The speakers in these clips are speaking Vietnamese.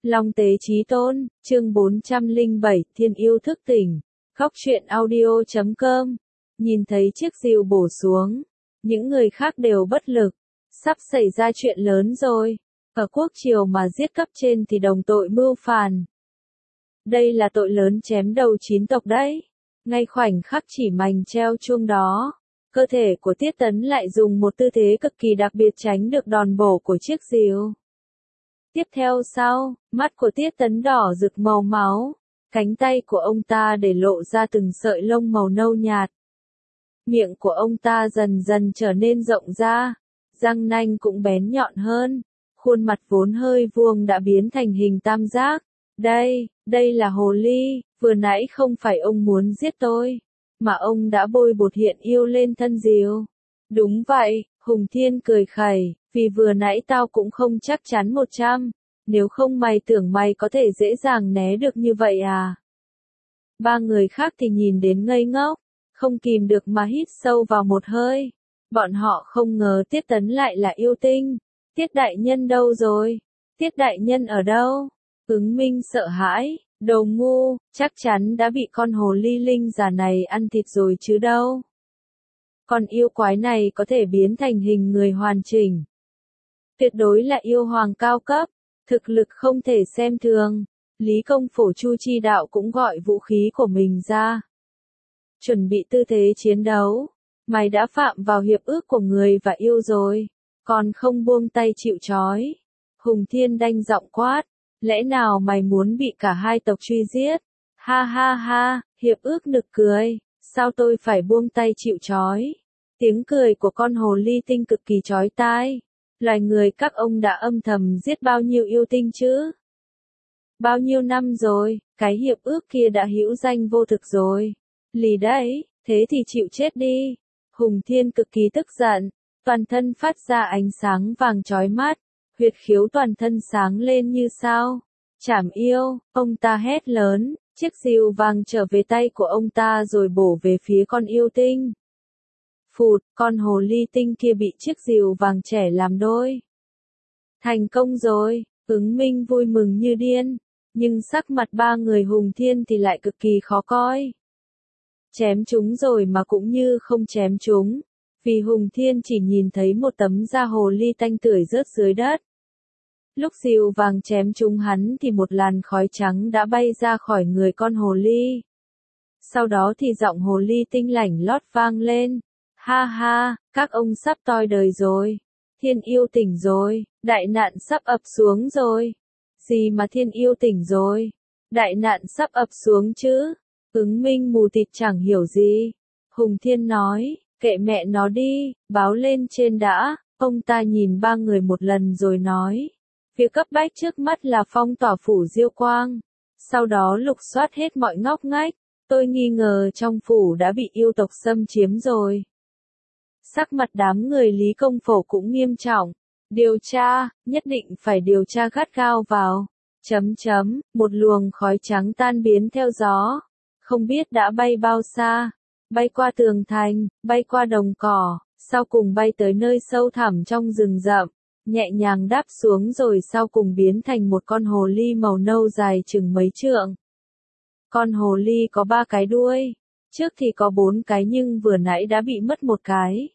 Long Tế Chí Tôn, chương 407, Thiên Yêu Thức Tỉnh, Góc truyện audio.com. Nhìn thấy chiếc rìu bổ xuống, những người khác đều bất lực. Sắp xảy ra chuyện lớn rồi. Ở quốc triều mà giết cấp trên thì đồng tội mưu phản. Đây là tội lớn chém đầu 9 tộc đấy. Ngay khoảnh khắc chỉ mành treo chuông đó, cơ thể của Tiết Tấn lại dùng một tư thế cực kỳ đặc biệt tránh được đòn bổ của chiếc rìu. Tiếp theo sau, mắt của Tiết Tấn đỏ rực màu máu, cánh tay của ông ta để lộ ra từng sợi lông màu nâu nhạt. Miệng của ông ta dần dần trở nên rộng ra, răng nanh cũng bén nhọn hơn, khuôn mặt vốn hơi vuông đã biến thành hình tam giác. Đây là hồ ly, vừa nãy không phải ông muốn giết tôi, mà ông đã bôi bột hiện yêu lên thân rìu. Đúng vậy, Hùng Thiên cười khẩy, vì vừa nãy tao cũng không chắc chắn 100, nếu không mày tưởng mày có thể dễ dàng né được như vậy à? Ba người khác thì nhìn đến ngây ngốc, không kìm được mà hít sâu vào một hơi. Bọn họ không ngờ Tiết Tấn lại là yêu tinh. Tiết đại nhân đâu rồi? Tiết đại nhân ở đâu? Ứng Minh sợ hãi, đồ ngu, chắc chắn đã bị con hồ ly linh già này ăn thịt rồi chứ đâu. Con yêu quái này có thể biến thành hình người hoàn chỉnh. Tuyệt đối là yêu hoàng cao cấp, thực lực không thể xem thường. Lý Công Phổ Chu Chi Đạo cũng gọi vũ khí của mình ra. Chuẩn bị tư thế chiến đấu. Mày đã phạm vào hiệp ước của người và yêu rồi, còn không buông tay chịu trói. Hùng Thiên đanh giọng quát, lẽ nào mày muốn bị cả hai tộc truy giết? Ha ha ha, hiệp ước nực cười, sao tôi phải buông tay chịu trói? Tiếng cười của con hồ ly tinh cực kỳ chói tai. Loài người các ông đã âm thầm giết bao nhiêu yêu tinh chứ? Bao nhiêu năm rồi, cái hiệp ước kia đã hữu danh vô thực rồi. Lì đấy, thế thì chịu chết đi. Hùng Thiên cực kỳ tức giận, toàn thân phát ra ánh sáng vàng chói mắt, huyệt khiếu toàn thân sáng lên như sao. Trảm yêu, ông ta hét lớn, chiếc rìu vàng trở về tay của ông ta rồi bổ về phía con yêu tinh. Phụt, con hồ ly tinh kia bị chiếc rìu vàng chẻ làm đôi. Thành công rồi, Ứng Minh vui mừng như điên, nhưng sắc mặt ba người Hùng Thiên thì lại cực kỳ khó coi. Chém chúng rồi mà cũng như không chém chúng, vì Hùng Thiên chỉ nhìn thấy một tấm da hồ ly tanh tưởi rớt dưới đất. Lúc rìu vàng chém chúng hắn thì một làn khói trắng đã bay ra khỏi người con hồ ly. Sau đó thì giọng hồ ly tinh lảnh lót vang lên. Ha ha, các ông sắp toi đời rồi. Thiên yêu tỉnh rồi, đại nạn sắp ập xuống rồi. Gì mà thiên yêu tỉnh rồi? Đại nạn sắp ập xuống chứ? Ứng Minh mù tịt chẳng hiểu gì. Hùng Thiên nói, kệ mẹ nó đi, báo lên trên đã. Ông ta nhìn ba người một lần rồi nói, việc cấp bách trước mắt là phong tỏa phủ Diêu Quang. Sau đó lục soát hết mọi ngóc ngách. Tôi nghi ngờ trong phủ đã bị yêu tộc xâm chiếm rồi. Sắc mặt đám người Lý Công Phổ cũng nghiêm trọng. Điều tra, nhất định phải điều tra gắt gao vào. Một luồng khói trắng tan biến theo gió. Không biết đã bay bao xa. Bay qua tường thành, bay qua đồng cỏ, sau cùng bay tới nơi sâu thẳm trong rừng rậm. Nhẹ nhàng đáp xuống rồi sau cùng biến thành một con hồ ly màu nâu dài chừng mấy trượng. Con hồ ly có 3 cái đuôi. Trước thì có 4 cái nhưng vừa nãy đã bị mất một cái.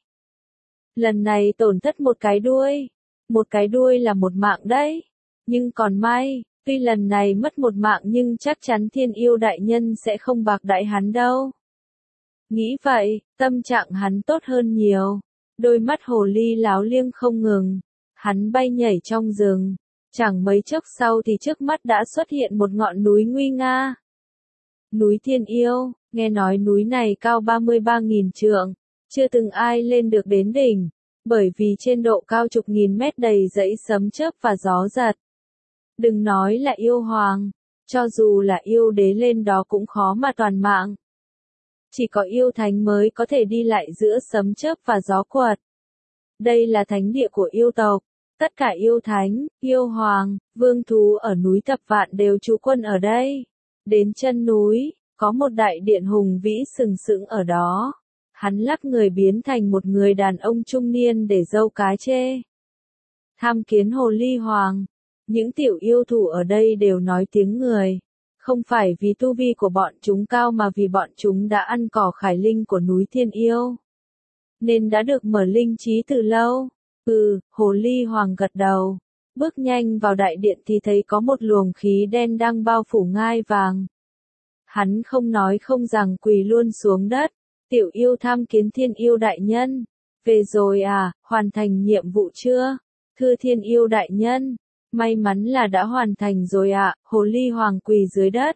Lần này tổn thất một cái đuôi. Một cái đuôi là một mạng đấy. Nhưng còn may, tuy lần này mất một mạng nhưng chắc chắn thiên yêu đại nhân sẽ không bạc đãi hắn đâu. Nghĩ vậy, tâm trạng hắn tốt hơn nhiều. Đôi mắt hồ ly láo liêng không ngừng. Hắn bay nhảy trong rừng. Chẳng mấy chốc sau thì trước mắt đã xuất hiện một ngọn núi nguy nga. Núi Thiên Yêu, nghe nói núi này cao 33.000 trượng. Chưa từng ai lên được đến đỉnh, bởi vì trên độ cao chục nghìn mét đầy dãy sấm chớp và gió giật. Đừng nói là yêu hoàng, cho dù là yêu đế lên đó cũng khó mà toàn mạng. Chỉ có yêu thánh mới có thể đi lại giữa sấm chớp và gió quật. Đây là thánh địa của yêu tộc, tất cả yêu thánh, yêu hoàng, vương thú ở núi Thập Vạn đều trú quân ở đây. Đến chân núi, có một đại điện hùng vĩ sừng sững ở đó. Hắn lắc người biến thành một người đàn ông trung niên để râu cái chê. Tham kiến hồ ly hoàng. Những tiểu yêu thủ ở đây đều nói tiếng người. Không phải vì tu vi của bọn chúng cao mà vì bọn chúng đã ăn cỏ khải linh của núi Thiên Yêu. Nên đã được mở linh trí từ lâu. Hồ ly hoàng gật đầu. Bước nhanh vào đại điện thì thấy có một luồng khí đen đang bao phủ ngai vàng. Hắn không nói không rằng quỳ luôn xuống đất. Tiểu yêu tham kiến Thiên Yêu đại nhân. Về rồi à, hoàn thành nhiệm vụ chưa? Thưa Thiên Yêu đại nhân. May mắn là đã hoàn thành rồi ạ, hồ ly hoàng quỳ dưới đất.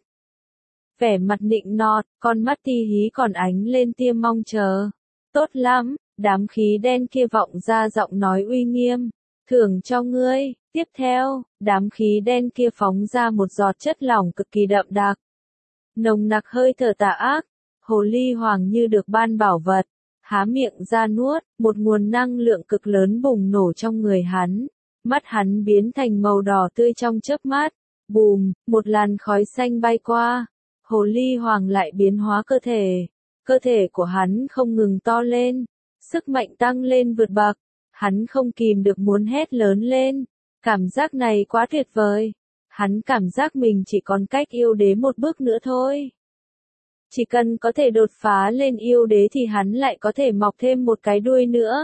Vẻ mặt nịnh nọt, con mắt ti hí còn ánh lên tia mong chờ. Tốt lắm, đám khí đen kia vọng ra giọng nói uy nghiêm. Thưởng cho ngươi, tiếp theo, đám khí đen kia phóng ra một giọt chất lỏng cực kỳ đậm đặc. Nồng nặc hơi thở tà ác, hồ ly hoàng như được ban bảo vật. Há miệng ra nuốt, một nguồn năng lượng cực lớn bùng nổ trong người hắn. Mắt hắn biến thành màu đỏ tươi trong chớp mắt. Bùm, một làn khói xanh bay qua. Hồ ly hoàng lại biến hóa cơ thể. Cơ thể của hắn không ngừng to lên. Sức mạnh tăng lên vượt bậc. Hắn không kìm được muốn hét lớn lên. Cảm giác này quá tuyệt vời. Hắn cảm giác mình chỉ còn cách yêu đế một bước nữa thôi. Chỉ cần có thể đột phá lên yêu đế thì hắn lại có thể mọc thêm một cái đuôi nữa.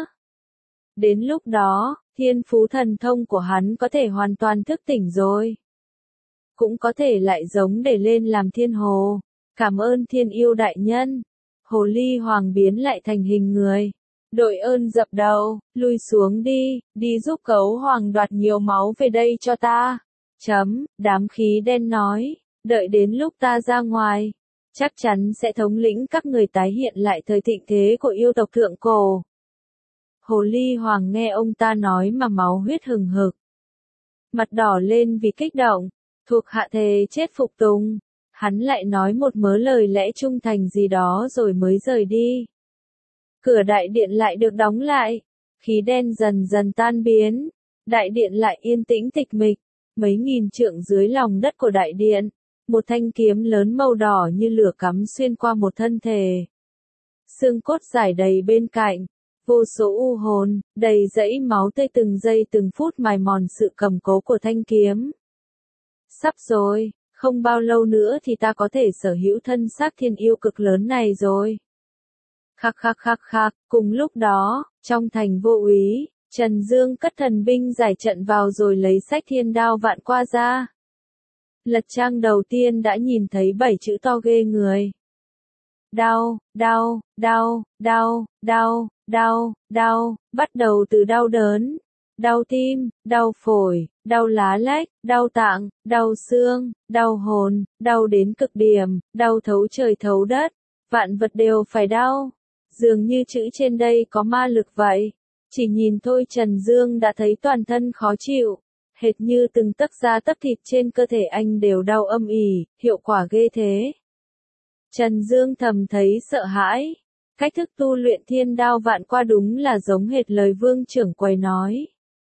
Đến lúc đó, thiên phú thần thông của hắn có thể hoàn toàn thức tỉnh rồi. Cũng có thể lại giống để lên làm thiên hồ. Cảm ơn Thiên Yêu đại nhân. Hồ ly hoàng biến lại thành hình người. Đội ơn dập đầu, lui xuống đi giúp Cấu Hoàng đoạt nhiều máu về đây cho ta. Đám khí đen nói, đợi đến lúc ta ra ngoài, chắc chắn sẽ thống lĩnh các người tái hiện lại thời thịnh thế của yêu tộc thượng cổ. Hồ ly hoàng nghe ông ta nói mà máu huyết hừng hực. Mặt đỏ lên vì kích động, thuộc hạ thề chết phục tùng. Hắn lại nói một mớ lời lẽ trung thành gì đó rồi mới rời đi. Cửa đại điện lại được đóng lại, khí đen dần dần tan biến, đại điện lại yên tĩnh tịch mịch, mấy nghìn trượng dưới lòng đất của đại điện, một thanh kiếm lớn màu đỏ như lửa cắm xuyên qua một thân thể. Xương cốt rải đầy bên cạnh, vô số u hồn, đầy dãy máu tươi từng giây từng phút mài mòn sự cầm cố của thanh kiếm. Sắp rồi, không bao lâu nữa thì ta có thể sở hữu thân xác thiên yêu cực lớn này rồi. Khắc, cùng lúc đó, trong thành Vô Úy, Trần Dương cất thần binh giải trận vào rồi lấy sách Thiên Đao Vạn Qua ra. Lật trang đầu tiên đã nhìn thấy 7 chữ to ghê người. Đau, bắt đầu từ đau đớn, đau tim, đau phổi, đau lá lách, đau tạng, đau xương, đau hồn, đau đến cực điểm, đau thấu trời thấu đất, vạn vật đều phải đau. Dường như chữ trên đây có ma lực vậy. Chỉ nhìn thôi Trần Dương đã thấy toàn thân khó chịu. Hệt như từng tấc da tấc thịt trên cơ thể anh đều đau âm ỉ, hiệu quả ghê thế. Trần Dương thầm thấy sợ hãi. Cách thức tu luyện Thiên Đao Vạn Qua đúng là giống hệt lời Vương trưởng quầy nói.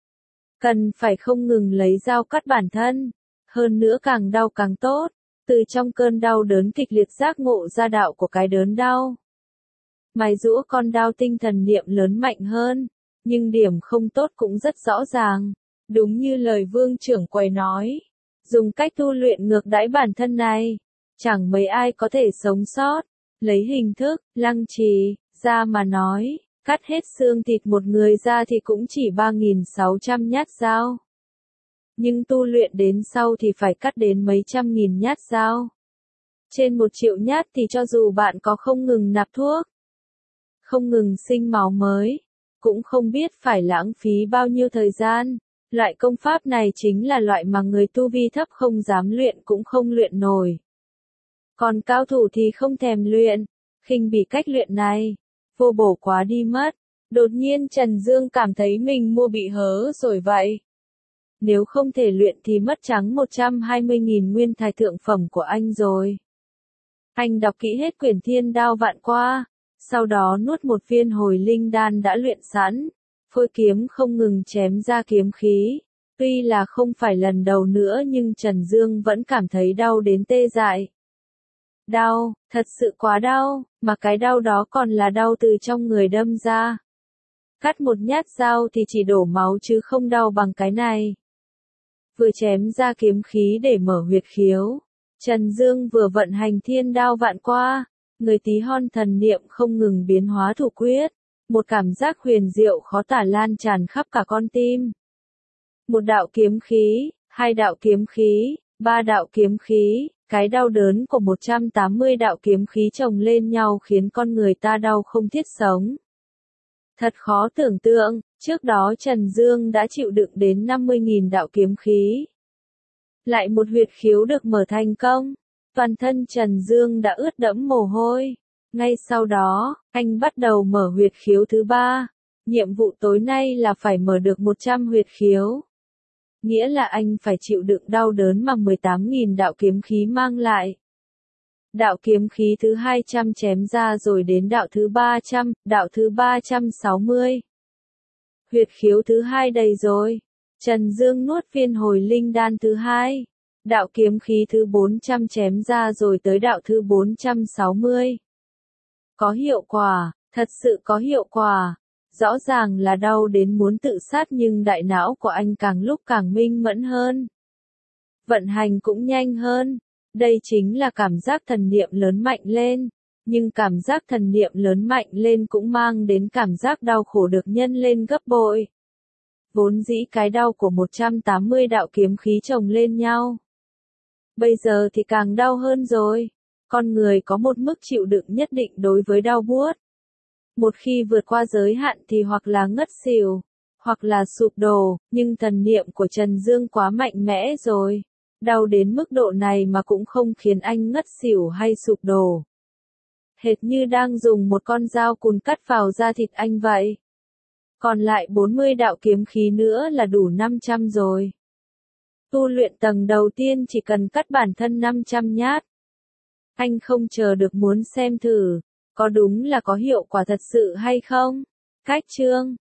Cần phải không ngừng lấy dao cắt bản thân. Hơn nữa càng đau càng tốt. Từ trong cơn đau đớn kịch liệt giác ngộ ra đạo của cái đớn đau. Mài giũa con đao tinh thần niệm lớn mạnh hơn, nhưng điểm không tốt cũng rất rõ ràng. Đúng như lời Vương trưởng quầy nói, dùng cách tu luyện ngược đãi bản thân này, chẳng mấy ai có thể sống sót. Lấy hình thức, lăng trì, ra mà nói, cắt hết xương thịt một người ra thì cũng chỉ 3.600 nhát dao. Nhưng tu luyện đến sau thì phải cắt đến mấy trăm nghìn nhát dao. Trên 1 triệu nhát thì cho dù bạn có không ngừng nạp thuốc, không ngừng sinh máu mới, cũng không biết phải lãng phí bao nhiêu thời gian. Loại công pháp này chính là loại mà người tu vi thấp không dám luyện cũng không luyện nổi. Còn cao thủ thì không thèm luyện, khinh bỉ cách luyện này, vô bổ quá đi mất. Đột nhiên Trần Dương cảm thấy mình mua bị hớ rồi vậy. Nếu không thể luyện thì mất trắng 120.000 nguyên thạch thượng phẩm của anh rồi. Anh đọc kỹ hết quyển Thiên Đao Vạn Qua. Sau đó nuốt một viên hồi linh đan đã luyện sẵn, phôi kiếm không ngừng chém ra kiếm khí. Tuy là không phải lần đầu nữa nhưng Trần Dương vẫn cảm thấy đau đến tê dại. Đau, thật sự quá đau, mà cái đau đó còn là đau từ trong người đâm ra. Cắt một nhát dao thì chỉ đổ máu chứ không đau bằng cái này. vừa chém ra kiếm khí để mở huyệt khiếu. Trần Dương vừa vận hành thiên đao vạn qua, người tí hon thần niệm không ngừng biến hóa thủ quyết, một cảm giác huyền diệu khó tả lan tràn khắp cả con tim. Một đạo kiếm khí, hai đạo kiếm khí, ba đạo kiếm khí, cái đau đớn của 180 đạo kiếm khí chồng lên nhau khiến con người ta đau không thiết sống. Thật khó tưởng tượng, trước đó Trần Dương đã chịu đựng đến 50.000 đạo kiếm khí. Lại một huyệt khiếu được mở thành công, toàn thân Trần Dương đã ướt đẫm mồ hôi. Ngay sau đó, anh bắt đầu mở huyệt khiếu thứ 3. Nhiệm vụ tối nay là phải mở được 100 huyệt khiếu. Nghĩa là anh phải chịu đựng đau đớn mà 18.000 đạo kiếm khí mang lại. Đạo kiếm khí thứ 200 chém ra rồi đến đạo thứ 300, đạo thứ 360. Huyệt khiếu thứ 2 đầy rồi. Trần Dương nuốt viên hồi linh đan thứ 2. Đạo kiếm khí thứ 400 chém ra rồi tới đạo thứ 460. Có hiệu quả, thật sự có hiệu quả. Rõ ràng là đau đến muốn tự sát nhưng đại não của anh càng lúc càng minh mẫn hơn. Vận hành cũng nhanh hơn. Đây chính là cảm giác thần niệm lớn mạnh lên. Nhưng cảm giác thần niệm lớn mạnh lên cũng mang đến cảm giác đau khổ được nhân lên gấp bội. Vốn dĩ cái đau của 180 đạo kiếm khí chồng lên nhau. Bây giờ thì càng đau hơn rồi. Con người có một mức chịu đựng nhất định đối với đau buốt. Một khi vượt qua giới hạn thì hoặc là ngất xỉu, hoặc là sụp đổ, nhưng thần niệm của Trần Dương quá mạnh mẽ rồi. Đau đến mức độ này mà cũng không khiến anh ngất xỉu hay sụp đổ. Hệt như đang dùng một con dao cùn cắt vào da thịt anh vậy. Còn lại 40 đạo kiếm khí nữa là đủ 500 rồi. Tu luyện tầng đầu tiên chỉ cần cắt bản thân 500 nhát. Anh không chờ được muốn xem thử, có đúng là có hiệu quả thật sự hay không? Cách chương